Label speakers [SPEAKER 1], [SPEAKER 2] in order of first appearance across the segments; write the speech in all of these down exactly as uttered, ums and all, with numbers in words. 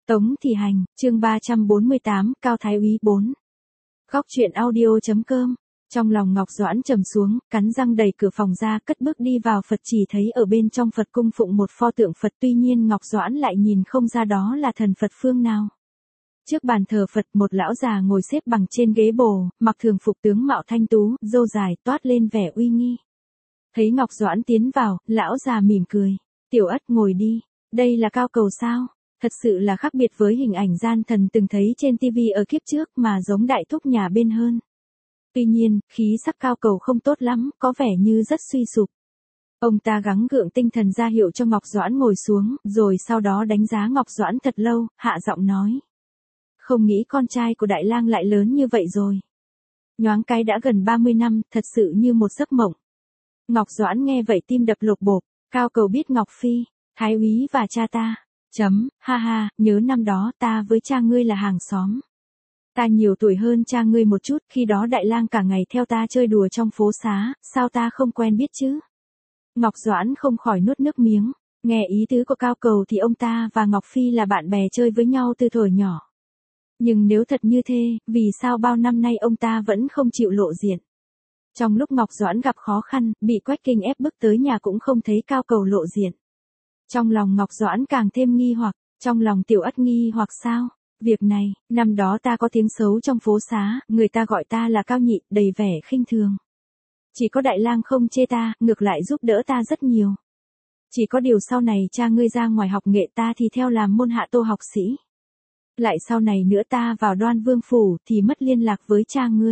[SPEAKER 1] Tống Thị Hành, chương ba trăm bốn mươi tám, Cao Thái Úy bốn. Góc truyện audio.com. Trong lòng Ngọc Doãn trầm xuống, cắn răng đẩy cửa phòng ra, cất bước đi vào Phật chỉ thấy ở bên trong Phật cung phụng một pho tượng Phật, tuy nhiên Ngọc Doãn lại nhìn không ra đó là thần Phật phương nào. Trước bàn thờ Phật, một lão già ngồi xếp bằng trên ghế bồ, mặc thường phục tướng mạo thanh tú, râu dài toát lên vẻ uy nghi. Thấy Ngọc Doãn tiến vào, lão già mỉm cười. Tiểu Ất ngồi đi, đây là Cao Cầu sao? Thật sự là khác biệt với hình ảnh gian thần từng thấy trên tivi ở kiếp trước mà giống đại thúc nhà bên hơn. Tuy nhiên, khí sắc Cao Cầu không tốt lắm, có vẻ như rất suy sụp. Ông ta gắng gượng tinh thần ra hiệu cho Ngọc Doãn ngồi xuống, rồi sau đó đánh giá Ngọc Doãn thật lâu, hạ giọng nói. Không nghĩ con trai của Đại Lang lại lớn như vậy rồi. Nhoáng cái đã gần ba mươi năm, thật sự như một giấc mộng. Ngọc Doãn nghe vậy tim đập lột bột. Cao Cầu biết Ngọc Phi, Thái Úy và cha ta. Chấm, ha ha, nhớ năm đó ta với cha ngươi là hàng xóm. Ta nhiều tuổi hơn cha ngươi một chút, khi đó Đại Lang cả ngày theo ta chơi đùa trong phố xá, sao ta không quen biết chứ? Ngọc Doãn không khỏi nuốt nước miếng, nghe ý tứ của Cao Cầu thì ông ta và Ngọc Phi là bạn bè chơi với nhau từ thuở nhỏ. Nhưng nếu thật như thế, vì sao bao năm nay ông ta vẫn không chịu lộ diện? Trong lúc Ngọc Doãn gặp khó khăn, bị Quách Kinh ép bức tới nhà cũng không thấy Cao Cầu lộ diện. Trong lòng Ngọc Doãn càng thêm nghi hoặc, trong lòng Tiểu Ất nghi hoặc sao? Việc này, năm đó ta có tiếng xấu trong phố xá, người ta gọi ta là Cao Nhị, đầy vẻ khinh thường. Chỉ có Đại Lang không chê ta, ngược lại giúp đỡ ta rất nhiều. Chỉ có điều sau này cha ngươi ra ngoài học nghệ ta thì theo làm môn hạ tô học sĩ. Lại sau này nữa ta vào Đoan Vương phủ thì mất liên lạc với cha ngươi.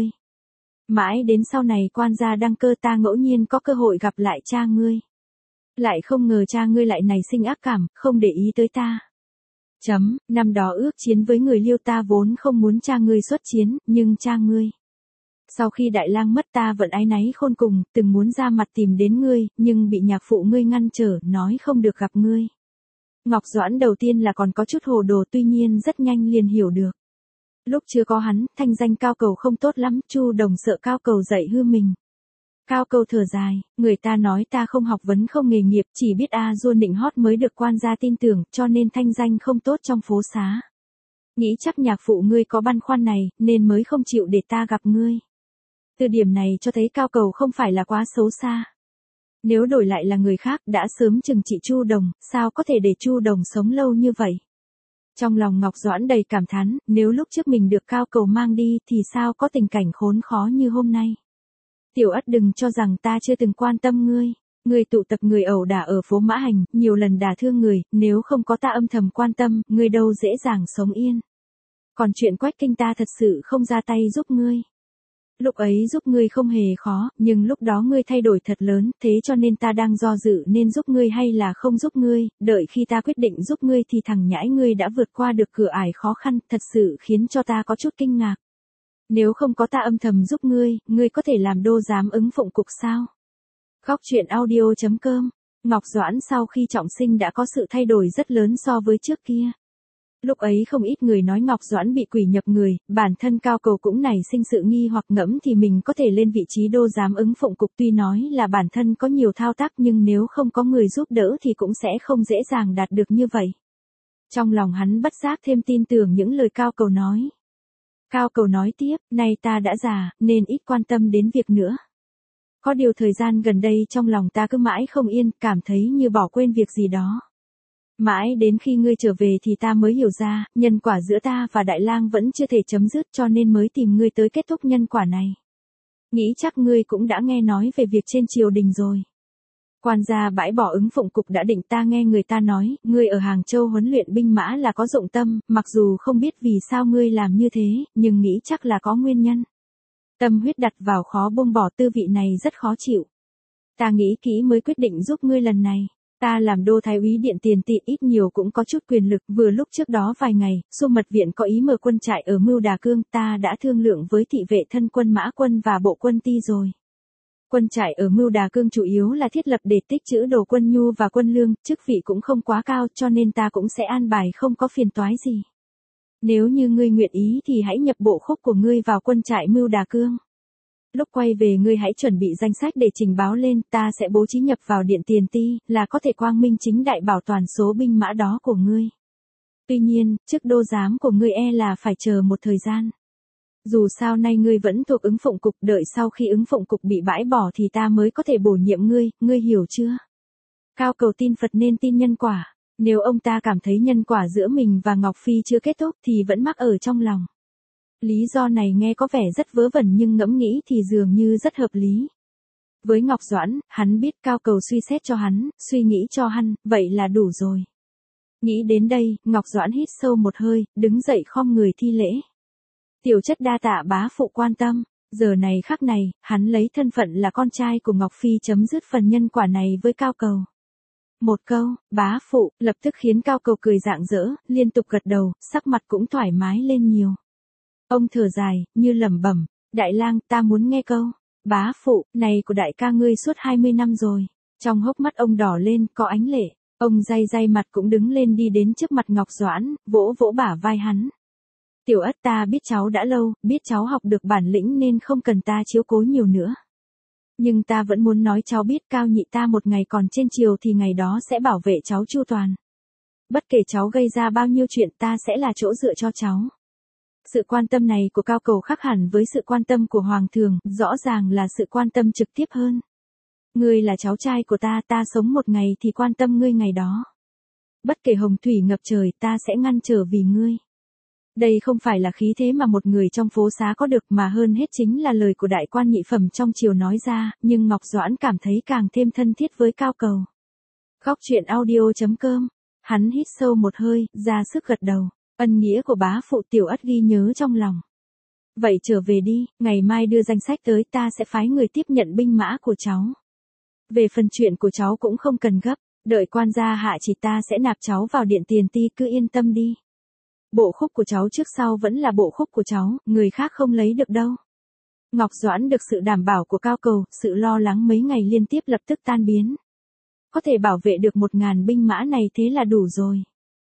[SPEAKER 1] Mãi đến sau này quan gia đăng cơ ta ngẫu nhiên có cơ hội gặp lại cha ngươi. Lại không ngờ cha ngươi lại nảy sinh ác cảm, không để ý tới ta. Chấm, năm đó ước chiến với người Liêu ta vốn không muốn cha ngươi xuất chiến, nhưng cha ngươi. Sau khi Đại Lang mất ta vẫn áy náy khôn cùng, từng muốn ra mặt tìm đến ngươi, nhưng bị nhạc phụ ngươi ngăn trở, nói không được gặp ngươi. Ngọc Doãn đầu tiên là còn có chút hồ đồ, tuy nhiên rất nhanh liền hiểu được. Lúc chưa có hắn, thanh danh Cao Cầu không tốt lắm, Chu Đồng sợ Cao Cầu dạy hư mình. Cao Cầu thở dài, người ta nói ta không học vấn không nghề nghiệp, chỉ biết a dua nịnh hót mới được quan gia tin tưởng, cho nên thanh danh không tốt trong phố xá. Nghĩ chắc nhạc phụ ngươi có băn khoăn này, nên mới không chịu để ta gặp ngươi. Từ điểm này cho thấy Cao Cầu không phải là quá xấu xa. Nếu đổi lại là người khác đã sớm trừng trị Chu Đồng, sao có thể để Chu Đồng sống lâu như vậy? Trong lòng Ngọc Doãn đầy cảm thán, nếu lúc trước mình được Cao Cầu mang đi thì sao có tình cảnh khốn khó như hôm nay. Tiểu Ất đừng cho rằng ta chưa từng quan tâm ngươi. Ngươi tụ tập người ẩu đả ở phố Mã Hành, nhiều lần đả thương người, nếu không có ta âm thầm quan tâm, ngươi đâu dễ dàng sống yên. Còn chuyện Quách Kinh ta thật sự không ra tay giúp ngươi. Lúc ấy giúp ngươi không hề khó, nhưng lúc đó ngươi thay đổi thật lớn, thế cho nên ta đang do dự nên giúp ngươi hay là không giúp ngươi, đợi khi ta quyết định giúp ngươi thì thằng nhãi ngươi đã vượt qua được cửa ải khó khăn, thật sự khiến cho ta có chút kinh ngạc. Nếu không có ta âm thầm giúp ngươi, ngươi có thể làm đô giám ứng phụng cục sao? Góc truyện audio.com. Ngọc Doãn sau khi trọng sinh đã có sự thay đổi rất lớn so với trước kia. Lúc ấy không ít người nói Ngọc Doãn bị quỷ nhập người, bản thân Cao Cầu cũng nảy sinh sự nghi hoặc ngẫm thì mình có thể lên vị trí đô giám ứng phụng cục, tuy nói là bản thân có nhiều thao tác nhưng nếu không có người giúp đỡ thì cũng sẽ không dễ dàng đạt được như vậy. Trong lòng hắn bất giác thêm tin tưởng những lời Cao Cầu nói. Cao Cầu nói tiếp, nay ta đã già, nên ít quan tâm đến việc nữa. Có điều thời gian gần đây trong lòng ta cứ mãi không yên, cảm thấy như bỏ quên việc gì đó. Mãi đến khi ngươi trở về thì ta mới hiểu ra, nhân quả giữa ta và Đại Lang vẫn chưa thể chấm dứt cho nên mới tìm ngươi tới kết thúc nhân quả này. Nghĩ chắc ngươi cũng đã nghe nói về việc trên triều đình rồi. Quan gia bãi bỏ ứng phụng cục đã định, ta nghe người ta nói, ngươi ở Hàng Châu huấn luyện binh mã là có dụng tâm, mặc dù không biết vì sao ngươi làm như thế, nhưng nghĩ chắc là có nguyên nhân. Tâm huyết đặt vào khó buông bỏ, tư vị này rất khó chịu. Ta nghĩ kỹ mới quyết định giúp ngươi lần này. Ta làm đô thái úy điện tiền tỵ ít nhiều cũng có chút quyền lực, vừa lúc trước đó vài ngày, Xu Mật Viện có ý mở quân trại ở Mưu Đà Cương, ta đã thương lượng với thị vệ thân quân Mã Quân và bộ quân ti rồi. Quân trại ở Mưu Đà Cương chủ yếu là thiết lập để tích trữ đồ quân nhu và quân lương, chức vị cũng không quá cao cho nên ta cũng sẽ an bài không có phiền toái gì. Nếu như ngươi nguyện ý thì hãy nhập bộ khúc của ngươi vào quân trại Mưu Đà Cương. Lúc quay về ngươi hãy chuẩn bị danh sách để trình báo lên, ta sẽ bố trí nhập vào điện tiền ti, là có thể quang minh chính đại bảo toàn số binh mã đó của ngươi. Tuy nhiên, chức đô giám của ngươi e là phải chờ một thời gian. Dù sao nay ngươi vẫn thuộc ứng phụng cục, đợi sau khi ứng phụng cục bị bãi bỏ thì ta mới có thể bổ nhiệm ngươi, ngươi hiểu chưa? Cao Cầu tin Phật nên tin nhân quả. Nếu ông ta cảm thấy nhân quả giữa mình và Ngọc Phi chưa kết thúc thì vẫn mắc ở trong lòng. Lý do này nghe có vẻ rất vớ vẩn nhưng ngẫm nghĩ thì dường như rất hợp lý. Với Ngọc Doãn, hắn biết Cao Cầu suy xét cho hắn, suy nghĩ cho hắn, vậy là đủ rồi. Nghĩ đến đây, Ngọc Doãn hít sâu một hơi, đứng dậy khom người thi lễ. Tiểu chất đa tạ bá phụ quan tâm, giờ này khắc này, hắn lấy thân phận là con trai của Ngọc Phi chấm dứt phần nhân quả này với Cao Cầu. Một câu, bá phụ, lập tức khiến Cao Cầu cười rạng rỡ, liên tục gật đầu, sắc mặt cũng thoải mái lên nhiều. Ông thở dài, như lẩm bẩm, đại lang, ta muốn nghe câu, bá phụ, này của đại ca ngươi suốt hai mươi năm rồi. Trong hốc mắt ông đỏ lên, có ánh lệ, ông day day mặt cũng đứng lên đi đến trước mặt Ngọc Doãn, vỗ vỗ bả vai hắn. Tiểu Ất, ta biết cháu đã lâu, biết cháu học được bản lĩnh nên không cần ta chiếu cố nhiều nữa. Nhưng ta vẫn muốn nói cháu biết Cao nhị ta một ngày còn trên triều thì ngày đó sẽ bảo vệ cháu chu toàn. Bất kể cháu gây ra bao nhiêu chuyện ta sẽ là chỗ dựa cho cháu. Sự quan tâm này của Cao Cầu khác hẳn với sự quan tâm của Hoàng thường, rõ ràng là sự quan tâm trực tiếp hơn. Ngươi là cháu trai của ta, ta sống một ngày thì quan tâm ngươi ngày đó. Bất kể hồng thủy ngập trời ta sẽ ngăn trở vì ngươi. Đây không phải là khí thế mà một người trong phố xá có được mà hơn hết chính là lời của đại quan nhị phẩm trong triều nói ra, nhưng Ngọc Doãn cảm thấy càng thêm thân thiết với Cao Cầu. Góc truyện audio chấm com, hắn hít sâu một hơi, ra sức gật đầu, ân nghĩa của bá phụ Tiểu Ất ghi nhớ trong lòng. Vậy trở về đi, ngày mai đưa danh sách tới ta sẽ phái người tiếp nhận binh mã của cháu. Về phần chuyện của cháu cũng không cần gấp, đợi quan gia hạ chỉ ta sẽ nạp cháu vào điện tiền ti, cứ yên tâm đi. Bộ khúc của cháu trước sau vẫn là bộ khúc của cháu, người khác không lấy được đâu. Ngọc Doãn được sự đảm bảo của Cao Cầu, sự lo lắng mấy ngày liên tiếp lập tức tan biến. Có thể bảo vệ được một ngàn binh mã này thế là đủ rồi.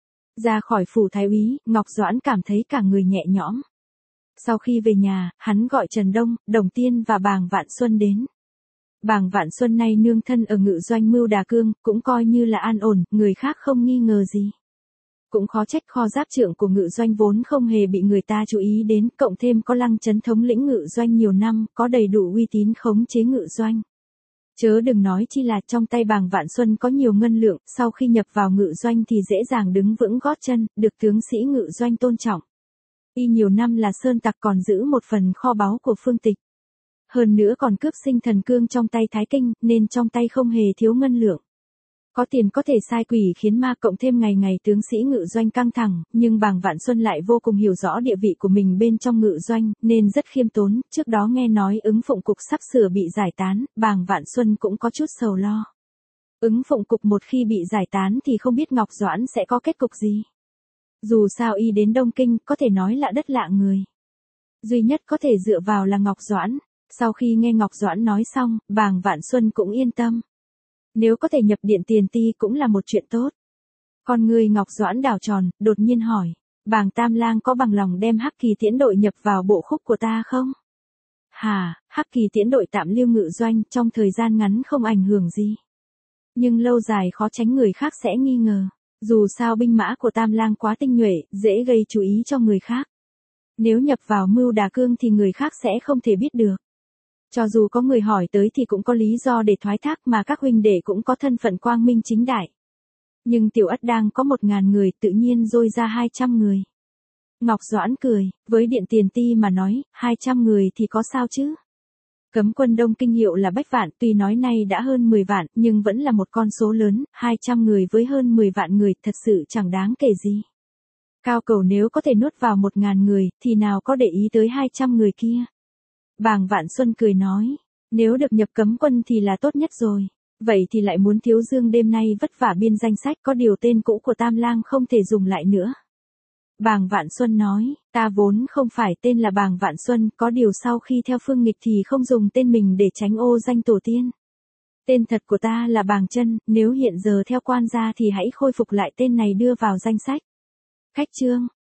[SPEAKER 1] Ra khỏi phủ thái úy, Ngọc Doãn cảm thấy cả người nhẹ nhõm. Sau khi về nhà, hắn gọi Trần Đông, Đồng Tiên và Bàng Vạn Xuân đến. Bàng Vạn Xuân nay nương thân ở Ngự Doanh Mưu Đà Cương, cũng coi như là an ổn, người khác không nghi ngờ gì. Cũng khó trách kho giáp trưởng của Ngự Doanh vốn không hề bị người ta chú ý đến, cộng thêm có Lăng Chấn thống lĩnh Ngự Doanh nhiều năm, có đầy đủ uy tín khống chế Ngự Doanh. Chớ đừng nói chi là trong tay Bàng Vạn Xuân có nhiều ngân lượng, sau khi nhập vào Ngự Doanh thì dễ dàng đứng vững gót chân, được tướng sĩ Ngự Doanh tôn trọng. Y nhiều năm là sơn tặc còn giữ một phần kho báu của Phương Tịch. Hơn nữa còn cướp sinh thần cương trong tay Thái Kinh, nên trong tay không hề thiếu ngân lượng. Có tiền có thể sai quỷ khiến ma, cộng thêm ngày ngày tướng sĩ Ngự Doanh căng thẳng, nhưng Bàng Vạn Xuân lại vô cùng hiểu rõ địa vị của mình bên trong Ngự Doanh, nên rất khiêm tốn. Trước đó nghe nói ứng phụng cục sắp sửa bị giải tán, Bàng Vạn Xuân cũng có chút sầu lo. Ứng phụng cục một khi bị giải tán thì không biết Ngọc Doãn sẽ có kết cục gì. Dù sao y đến Đông Kinh, có thể nói là đất lạ người. Duy nhất có thể dựa vào là Ngọc Doãn. Sau khi nghe Ngọc Doãn nói xong, Bàng Vạn Xuân cũng yên tâm. Nếu có thể nhập điện tiền ti cũng là một chuyện tốt. Con người Ngọc Doãn đảo tròn, đột nhiên hỏi, Bàng Tam Lang có bằng lòng đem Hắc Kỳ Tiễn đội nhập vào bộ khúc của ta không? Hà, Hắc Kỳ Tiễn đội tạm lưu Ngự Doanh, trong thời gian ngắn không ảnh hưởng gì. Nhưng lâu dài khó tránh người khác sẽ nghi ngờ. Dù sao binh mã của Tam Lang quá tinh nhuệ, dễ gây chú ý cho người khác. Nếu nhập vào Mưu Đà Cương thì người khác sẽ không thể biết được. Cho dù có người hỏi tới thì cũng có lý do để thoái thác, mà các huynh đệ cũng có thân phận quang minh chính đại. Nhưng Tiểu Ất đang có một ngàn người, tự nhiên dôi ra hai trăm người. Ngọc Doãn cười, với điện tiền ti mà nói, hai trăm người thì có sao chứ? Cấm quân Đông Kinh hiệu là Bách Vạn, tuy nói nay đã hơn mười vạn, nhưng vẫn là một con số lớn, hai trăm người với hơn mười vạn người, thật sự chẳng đáng kể gì. Cao Cầu nếu có thể nuốt vào một ngàn người, thì nào có để ý tới hai trăm người kia. Bàng Vạn Xuân cười nói, nếu được nhập cấm quân thì là tốt nhất rồi. Vậy thì lại muốn Thiếu Dương đêm nay vất vả biên danh sách, có điều tên cũ của Tam Lang không thể dùng lại nữa. Bàng Vạn Xuân nói, ta vốn không phải tên là Bàng Vạn Xuân, có điều sau khi theo phương nghịch thì không dùng tên mình để tránh ô danh tổ tiên. Tên thật của ta là Bàng Chân, nếu hiện giờ theo quan gia thì hãy khôi phục lại tên này đưa vào danh sách. Khách chương.